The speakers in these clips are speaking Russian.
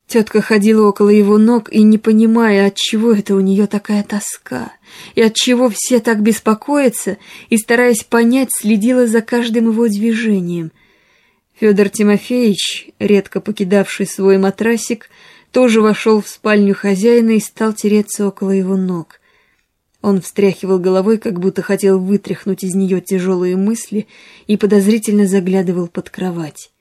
Тетка ходила около его ног и, не понимая, отчего это у нее такая тоска, и отчего все так беспокоятся, и, стараясь понять, следила за каждым его движением. Федор Тимофеевич, редко покидавший свой матрасик, тоже вошел в спальню хозяина и стал тереться около его ног. Он встряхивал головой, как будто хотел вытряхнуть из нее тяжелые мысли, и подозрительно заглядывал под кровать.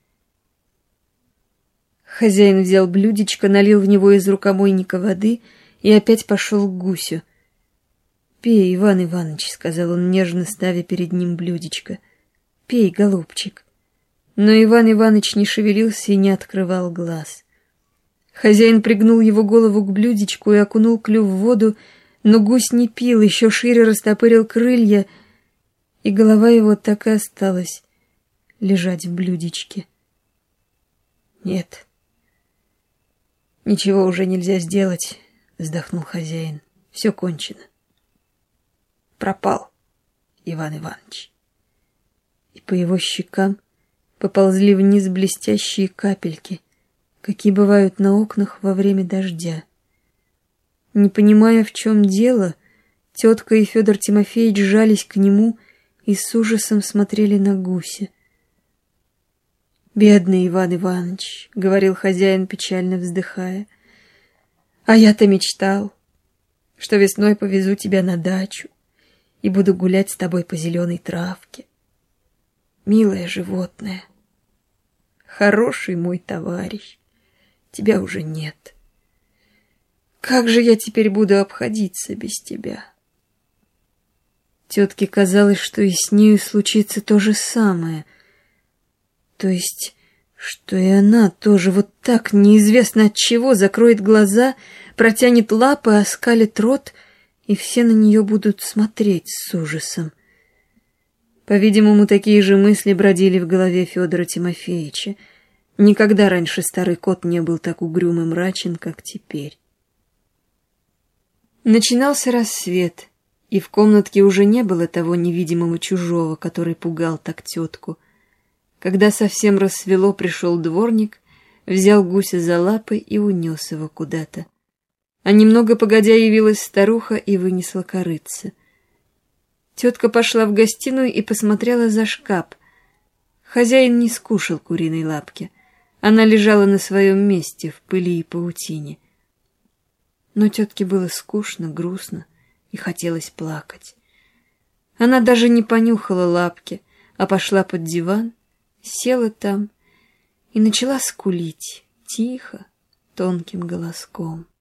Хозяин взял блюдечко, налил в него из рукомойника воды и опять пошел к гусю. «Пей, Иван Иваныч», — сказал он, нежно ставя перед ним блюдечко. «Пей, голубчик». Но Иван Иваныч не шевелился и не открывал глаз. Хозяин пригнул его голову к блюдечку и окунул клюв в воду, но гусь не пил, еще шире растопырил крылья, и голова его так и осталась лежать в блюдечке. «Нет, ничего уже нельзя сделать», — вздохнул хозяин. «Все кончено. Пропал Иван Иванович». И по его щекам поползли вниз блестящие капельки, какие бывают на окнах во время дождя. Не понимая, в чем дело, тетка и Федор Тимофеевич жались к нему и с ужасом смотрели на гуся. «Бедный Иван Иванович», — говорил хозяин, печально вздыхая, — «а я-то мечтал, что весной повезу тебя на дачу и буду гулять с тобой по зеленой травке. Милое животное, хороший мой товарищ, тебя уже нет. Как же я теперь буду обходиться без тебя?» Тетке казалось, что и с нею случится то же самое. То есть, что и она тоже вот так, неизвестно от чего, закроет глаза, протянет лапы, оскалит рот, и все на нее будут смотреть с ужасом. По-видимому, такие же мысли бродили в голове Федора Тимофеевича. Никогда раньше старый кот не был так угрюм и мрачен, как теперь. Начинался рассвет, и в комнатке уже не было того невидимого чужого, который пугал так тетку. Когда совсем рассвело, пришел дворник, взял гуся за лапы и унес его куда-то. А немного погодя явилась старуха и вынесла корытце. Тетка пошла в гостиную и посмотрела за шкаф. Хозяин не скушал куриной лапки. Она лежала на своем месте в пыли и паутине. Но тетке было скучно, грустно и хотелось плакать. Она даже не понюхала лапки, а пошла под диван, села там и начала скулить тихо, тонким голоском.